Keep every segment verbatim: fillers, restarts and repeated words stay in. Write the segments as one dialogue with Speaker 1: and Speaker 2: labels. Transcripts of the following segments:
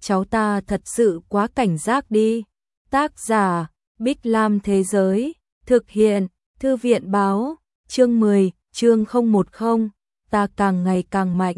Speaker 1: cháu ta thật sự quá cảnh giác đi. Tác giả, Bích Lam Thế Giới, thực hiện, Thư viện Báo, chương mười, chương không một không, ta càng ngày càng mạnh.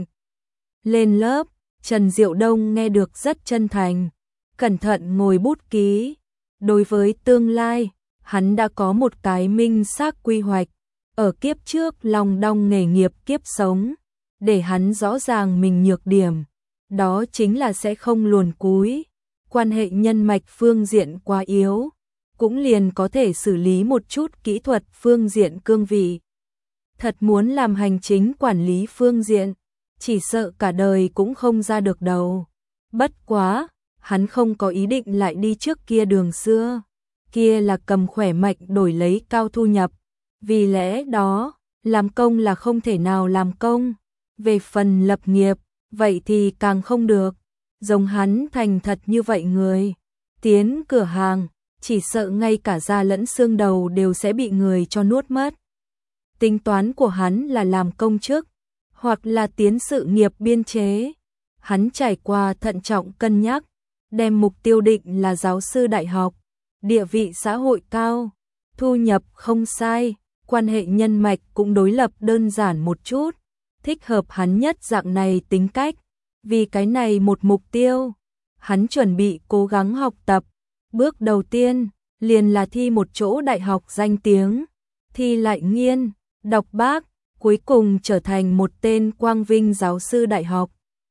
Speaker 1: Lên lớp, Trần Diệu Đông nghe được rất chân thành, cẩn thận ngồi bút ký. Đối với tương lai, hắn đã có một cái minh xác quy hoạch, ở kiếp trước lòng đong nghề nghiệp kiếp sống, để hắn rõ ràng mình nhược điểm, đó chính là sẽ không luồn cúi, quan hệ nhân mạch phương diện quá yếu, cũng liền có thể xử lý một chút kỹ thuật phương diện cương vị. Thật muốn làm hành chính quản lý phương diện, chỉ sợ cả đời cũng không ra được đầu. Bất quá, hắn không có ý định lại đi trước kia đường xưa, kia là cầm khỏe mạnh đổi lấy cao thu nhập. Vì lẽ đó, làm công là không thể nào làm công. Về phần lập nghiệp, vậy thì càng không được. Giống hắn thành thật như vậy người, tiến cửa hàng, chỉ sợ ngay cả da lẫn xương đầu đều sẽ bị người cho nuốt mất. Tính toán của hắn là làm công chức, hoặc là tiến sự nghiệp biên chế. Hắn trải qua thận trọng cân nhắc, đem mục tiêu định là giáo sư đại học, địa vị xã hội cao, thu nhập không sai, quan hệ nhân mạch cũng đối lập đơn giản một chút, thích hợp hắn nhất dạng này tính cách. Vì cái này một mục tiêu, hắn chuẩn bị cố gắng học tập. Bước đầu tiên, liền là thi một chỗ đại học danh tiếng, thi lại nghiên, đọc bác, cuối cùng trở thành một tên quang vinh giáo sư đại học.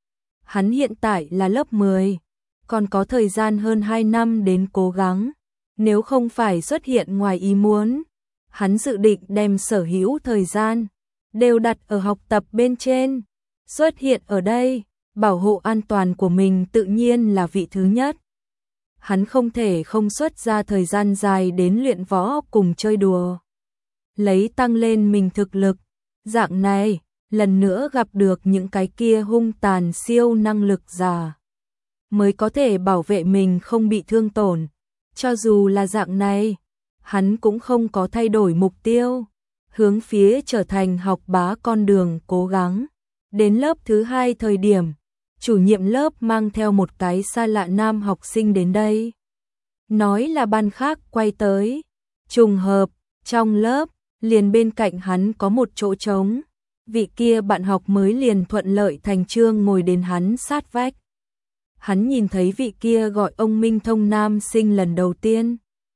Speaker 1: Hắn hiện tại là lớp mười, còn có thời gian hơn hai năm đến cố gắng. Nếu không phải xuất hiện ngoài ý muốn, hắn dự định đem sở hữu thời gian đều đặt ở học tập bên trên. Xuất hiện ở đây, bảo hộ an toàn của mình tự nhiên là vị thứ nhất. Hắn không thể không xuất ra thời gian dài đến luyện võ cùng chơi đùa, lấy tăng lên mình thực lực. Dạng này, lần nữa gặp được những cái kia hung tàn siêu năng lực giả, mới có thể bảo vệ mình không bị thương tổn. Cho dù là dạng này, hắn cũng không có thay đổi mục tiêu, hướng phía trở thành học bá con đường cố gắng. Đến lớp thứ hai thời điểm, chủ nhiệm lớp mang theo một cái xa lạ nam học sinh đến đây. Nói là ban khác quay tới, trùng hợp, trong lớp, liền bên cạnh hắn có một chỗ trống. Vị kia bạn học mới liền thuận lợi thành chương ngồi đến hắn sát vách. Hắn nhìn thấy vị kia gọi ông Minh Thông nam sinh lần đầu tiên,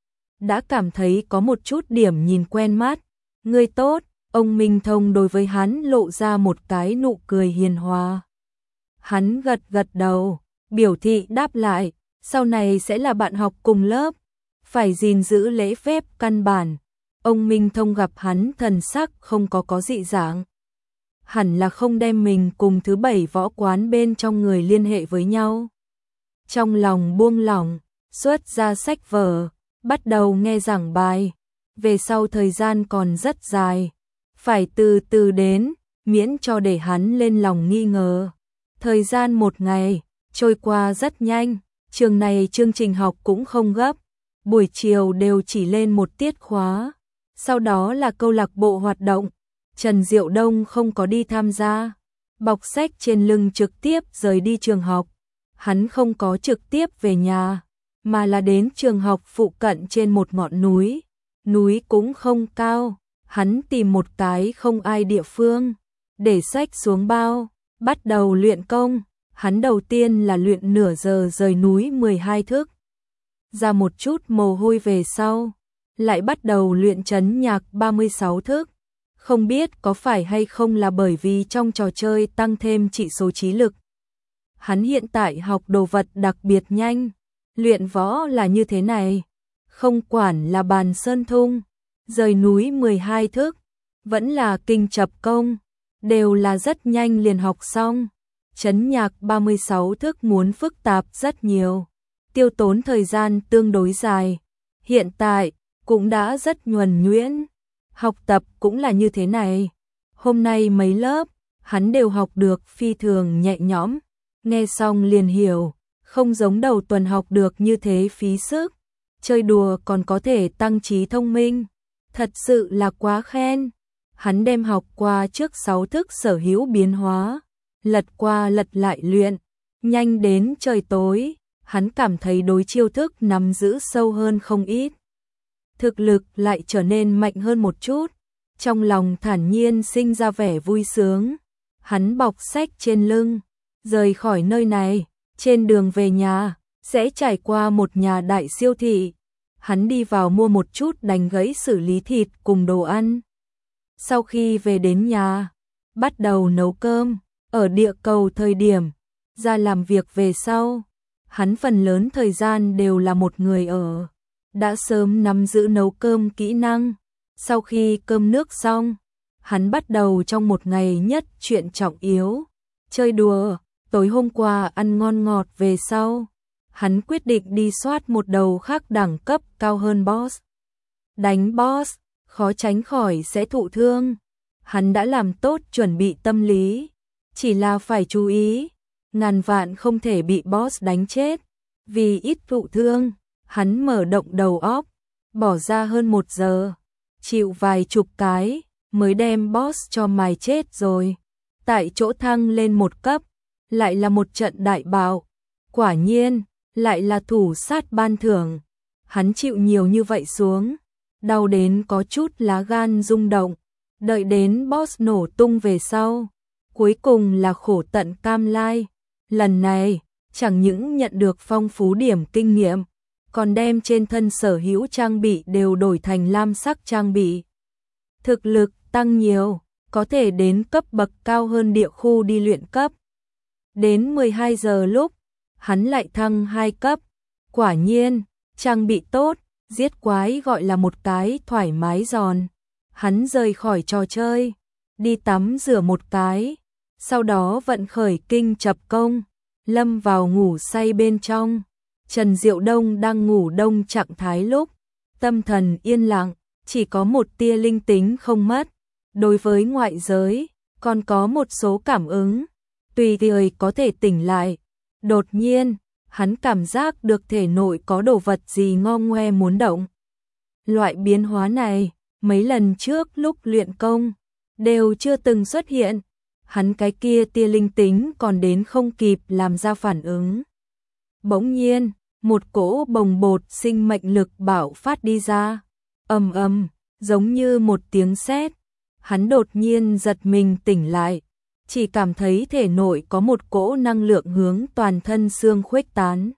Speaker 1: đã cảm thấy có một chút điểm nhìn quen mắt. Người tốt, ông Minh Thông đối với hắn lộ ra một cái nụ cười hiền hòa. Hắn gật gật đầu, biểu thị đáp lại, sau này sẽ là bạn học cùng lớp, phải gìn giữ lễ phép căn bản. Ông Minh Thông gặp hắn thần sắc không có có dị dạng, hẳn là không đem mình cùng thứ bảy võ quán bên trong người liên hệ với nhau. Trong lòng buông lỏng, xuất ra sách vở, bắt đầu nghe giảng bài. Về sau thời gian còn rất dài, phải từ từ đến, miễn cho để hắn lên lòng nghi ngờ. Thời gian một ngày, trôi qua rất nhanh, trường này chương trình học cũng không gấp, buổi chiều đều chỉ lên một tiết khóa, sau đó là câu lạc bộ hoạt động. Trần Diệu Đông không có đi tham gia, bọc sách trên lưng trực tiếp rời đi trường học. Hắn không có trực tiếp về nhà, mà là đến trường học phụ cận trên một ngọn núi. Núi cũng không cao, hắn tìm một cái không ai địa phương, để sách xuống bao, bắt đầu luyện công. Hắn đầu tiên là luyện nửa giờ rời núi mười hai thước, ra một chút mồ hôi về sau, lại bắt đầu luyện trấn nhạc ba mươi sáu thước. Không biết có phải hay không là bởi vì trong trò chơi tăng thêm chỉ số trí lực. Hắn hiện tại học đồ vật đặc biệt nhanh, luyện võ là như thế này. Không quản là bàn sơn thung, rời núi mười hai thước, vẫn là kinh chập công, đều là rất nhanh liền học xong. Trấn nhạc ba mươi sáu thước muốn phức tạp rất nhiều, tiêu tốn thời gian tương đối dài. Hiện tại, cũng đã rất nhuần nhuyễn. Học tập cũng là như thế này. Hôm nay mấy lớp, hắn đều học được phi thường nhẹ nhõm, nghe xong liền hiểu, không giống đầu tuần học được như thế phí sức. Chơi đùa còn có thể tăng trí thông minh, thật sự là quá khen. Hắn đem học qua trước sáu thức sở hữu biến hóa, lật qua lật lại luyện, Nhanh đến trời tối, hắn cảm thấy đối chiêu thức nắm giữ sâu hơn không ít. Thực lực lại trở nên mạnh hơn một chút, trong lòng thản nhiên sinh ra vẻ vui sướng. Hắn bọc sách trên lưng, rời khỏi nơi này, trên đường về nhà, sẽ trải qua một nhà đại siêu thị. Hắn đi vào mua một chút đành gãy xử lý thịt cùng đồ ăn. Sau khi về đến nhà, bắt đầu nấu cơm. Ở địa cầu thời điểm ra làm việc về sau, hắn phần lớn thời gian đều là một người ở, đã sớm nắm giữ nấu cơm kỹ năng. Sau khi cơm nước xong, hắn bắt đầu trong một ngày nhất chuyện trọng yếu, chơi đùa. Tối hôm qua ăn ngon ngọt về sau, hắn quyết định đi soát một đầu khác đẳng cấp cao hơn boss. Đánh boss, khó tránh khỏi sẽ thụ thương. Hắn đã làm tốt chuẩn bị tâm lý, chỉ là phải chú ý, ngàn vạn không thể bị boss đánh chết. Vì ít thụ thương, hắn mở động đầu óc, bỏ ra hơn một giờ, chịu vài chục cái, mới đem boss cho mài chết rồi. Tại chỗ thăng lên một cấp, lại là một trận đại bạo. Quả nhiên, lại là thủ sát ban thưởng. Hắn chịu nhiều như vậy xuống, đau đến có chút lá gan rung động. Đợi đến boss nổ tung về sau, cuối cùng là khổ tận cam lai. Lần này, chẳng những nhận được phong phú điểm kinh nghiệm, còn đem trên thân sở hữu trang bị đều đổi thành lam sắc trang bị. Thực lực tăng nhiều, có thể đến cấp bậc cao hơn địa khu đi luyện cấp. Đến mười hai giờ lúc, hắn lại thăng hai cấp. Quả nhiên, trang bị tốt, giết quái gọi là một cái thoải mái giòn. Hắn rời khỏi trò chơi, đi tắm rửa một cái, sau đó vận khởi kinh chập công, lâm vào ngủ say bên trong. Trần Diệu Đông đang ngủ đông trạng thái lúc, tâm thần yên lặng, chỉ có một tia linh tính không mất. Đối với ngoại giới, còn có một số cảm ứng, tùy thời có thể tỉnh lại. Đột nhiên, hắn cảm giác được thể nội có đồ vật gì ngo ngoe muốn động. Loại biến hóa này, mấy lần trước lúc luyện công, đều chưa từng xuất hiện. Hắn cái kia tia linh tính còn đến không kịp làm ra phản ứng. Bỗng nhiên, một cỗ bồng bột sinh mệnh lực bạo phát đi ra. Ầm ầm, giống như một tiếng sét. Hắn đột nhiên giật mình tỉnh lại, chỉ cảm thấy thể nội có một cỗ năng lượng hướng toàn thân xương khuếch tán.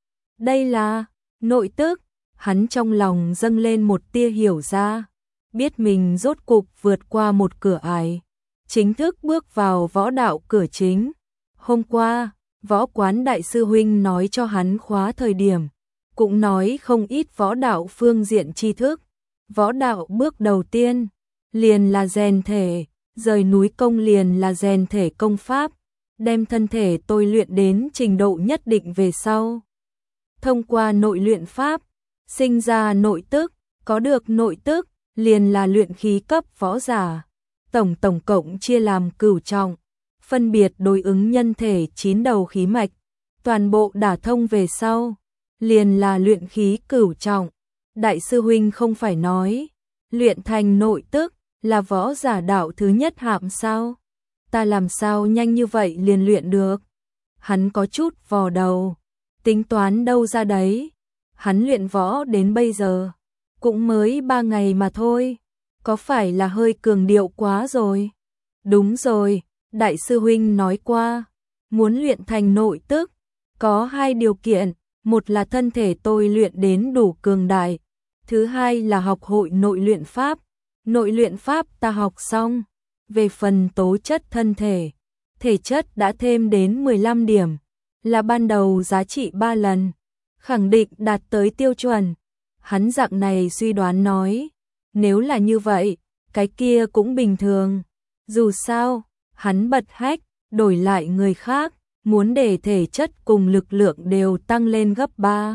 Speaker 1: Đây là nội tức. Hắn trong lòng dâng lên một tia hiểu ra, biết mình rốt cục vượt qua một cửa ải, chính thức bước vào võ đạo cửa chính. Hôm qua, võ quán đại sư huynh nói cho hắn khóa thời điểm, cũng nói không ít võ đạo phương diện tri thức. Võ đạo bước đầu tiên, liền là rèn thể, rời núi công liền là rèn thể công pháp, đem thân thể tôi luyện đến trình độ nhất định về sau. Thông qua nội luyện pháp, sinh ra nội tức, có được nội tức, liền là luyện khí cấp võ giả. Tổng tổng cộng chia làm cửu trọng, phân biệt đối ứng nhân thể chín đầu khí mạch, toàn bộ đả thông về sau, liền là luyện khí cửu trọng. Đại sư huynh không phải nói, luyện thành nội tức là võ giả đạo thứ nhất hạng sao? Ta làm sao nhanh như vậy liền luyện được? Hắn có chút vò đầu, tính toán đâu ra đấy. Hắn luyện võ đến bây giờ, cũng mới ba ngày mà thôi, có phải là hơi cường điệu quá rồi? Đúng rồi, đại sư huynh nói qua, muốn luyện thành nội tức, có hai điều kiện, một là thân thể tôi luyện đến đủ cường đại, thứ hai là học hội nội luyện pháp. Nội luyện pháp ta học xong, về phần tố chất thân thể, thể chất đã thêm đến mười lăm điểm, là ban đầu giá trị ba lần, khẳng định đạt tới tiêu chuẩn. Hắn dạng này suy đoán nói, nếu là như vậy, cái kia cũng bình thường. Dù sao, hắn bật hách, đổi lại người khác, muốn để thể chất cùng lực lượng đều tăng lên gấp ba.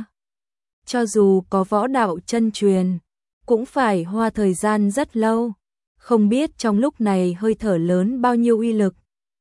Speaker 1: Cho dù có võ đạo chân truyền, cũng phải hoa thời gian rất lâu, không biết trong lúc này hơi thở lớn bao nhiêu uy lực.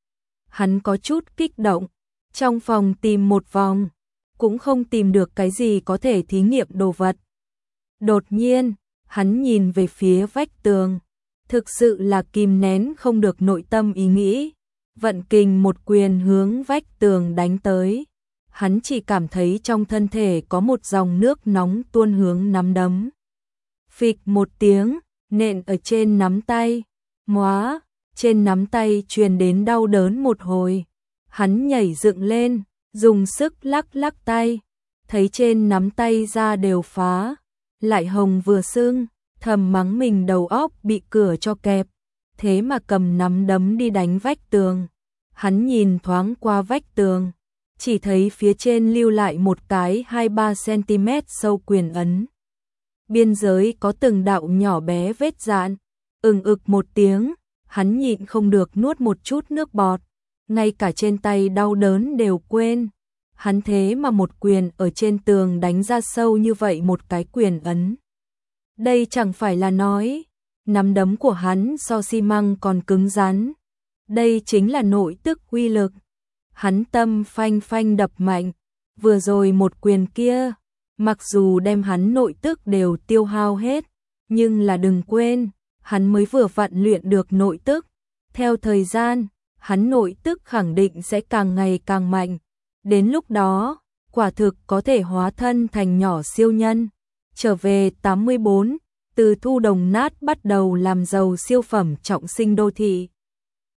Speaker 1: Hắn có chút kích động, trong phòng tìm một vòng, cũng không tìm được cái gì có thể thí nghiệm đồ vật. Đột nhiên, hắn nhìn về phía vách tường, thực sự là kìm nén không được nội tâm ý nghĩ, vận kình một quyền hướng vách tường đánh tới. Hắn chỉ cảm thấy trong thân thể có một dòng nước nóng tuôn hướng nắm đấm. Phịch một tiếng, nện ở trên nắm tay. Móa, trên nắm tay truyền đến đau đớn một hồi. Hắn nhảy dựng lên, dùng sức lắc lắc tay. Thấy trên nắm tay da đều phá, lại hồng vừa sưng, thầm mắng mình đầu óc bị cửa cho kẹp. Thế mà cầm nắm đấm đi đánh vách tường. Hắn nhìn thoáng qua vách tường, chỉ thấy phía trên lưu lại một cái hai ba xăng-ti-mét sâu quyền ấn. Biên giới có từng đạo nhỏ bé vết dạn. Ừng ực một tiếng, hắn nhịn không được nuốt một chút nước bọt. Ngay cả trên tay đau đớn đều quên. Hắn thế mà một quyền ở trên tường đánh ra sâu như vậy một cái quyền ấn. Đây chẳng phải là nói, nắm đấm của hắn so xi măng còn cứng rắn. Đây chính là nội tức uy lực. Hắn tâm phanh phanh đập mạnh. Vừa rồi một quyền kia, mặc dù đem hắn nội tức đều tiêu hao hết, nhưng là đừng quên, hắn mới vừa vặn luyện được nội tức. Theo thời gian, hắn nội tức khẳng định sẽ càng ngày càng mạnh. Đến lúc đó, quả thực có thể hóa thân thành nhỏ siêu nhân. Trở về tám mươi bốn, từ thu đồng nát bắt đầu làm giàu siêu phẩm trọng sinh đô thị.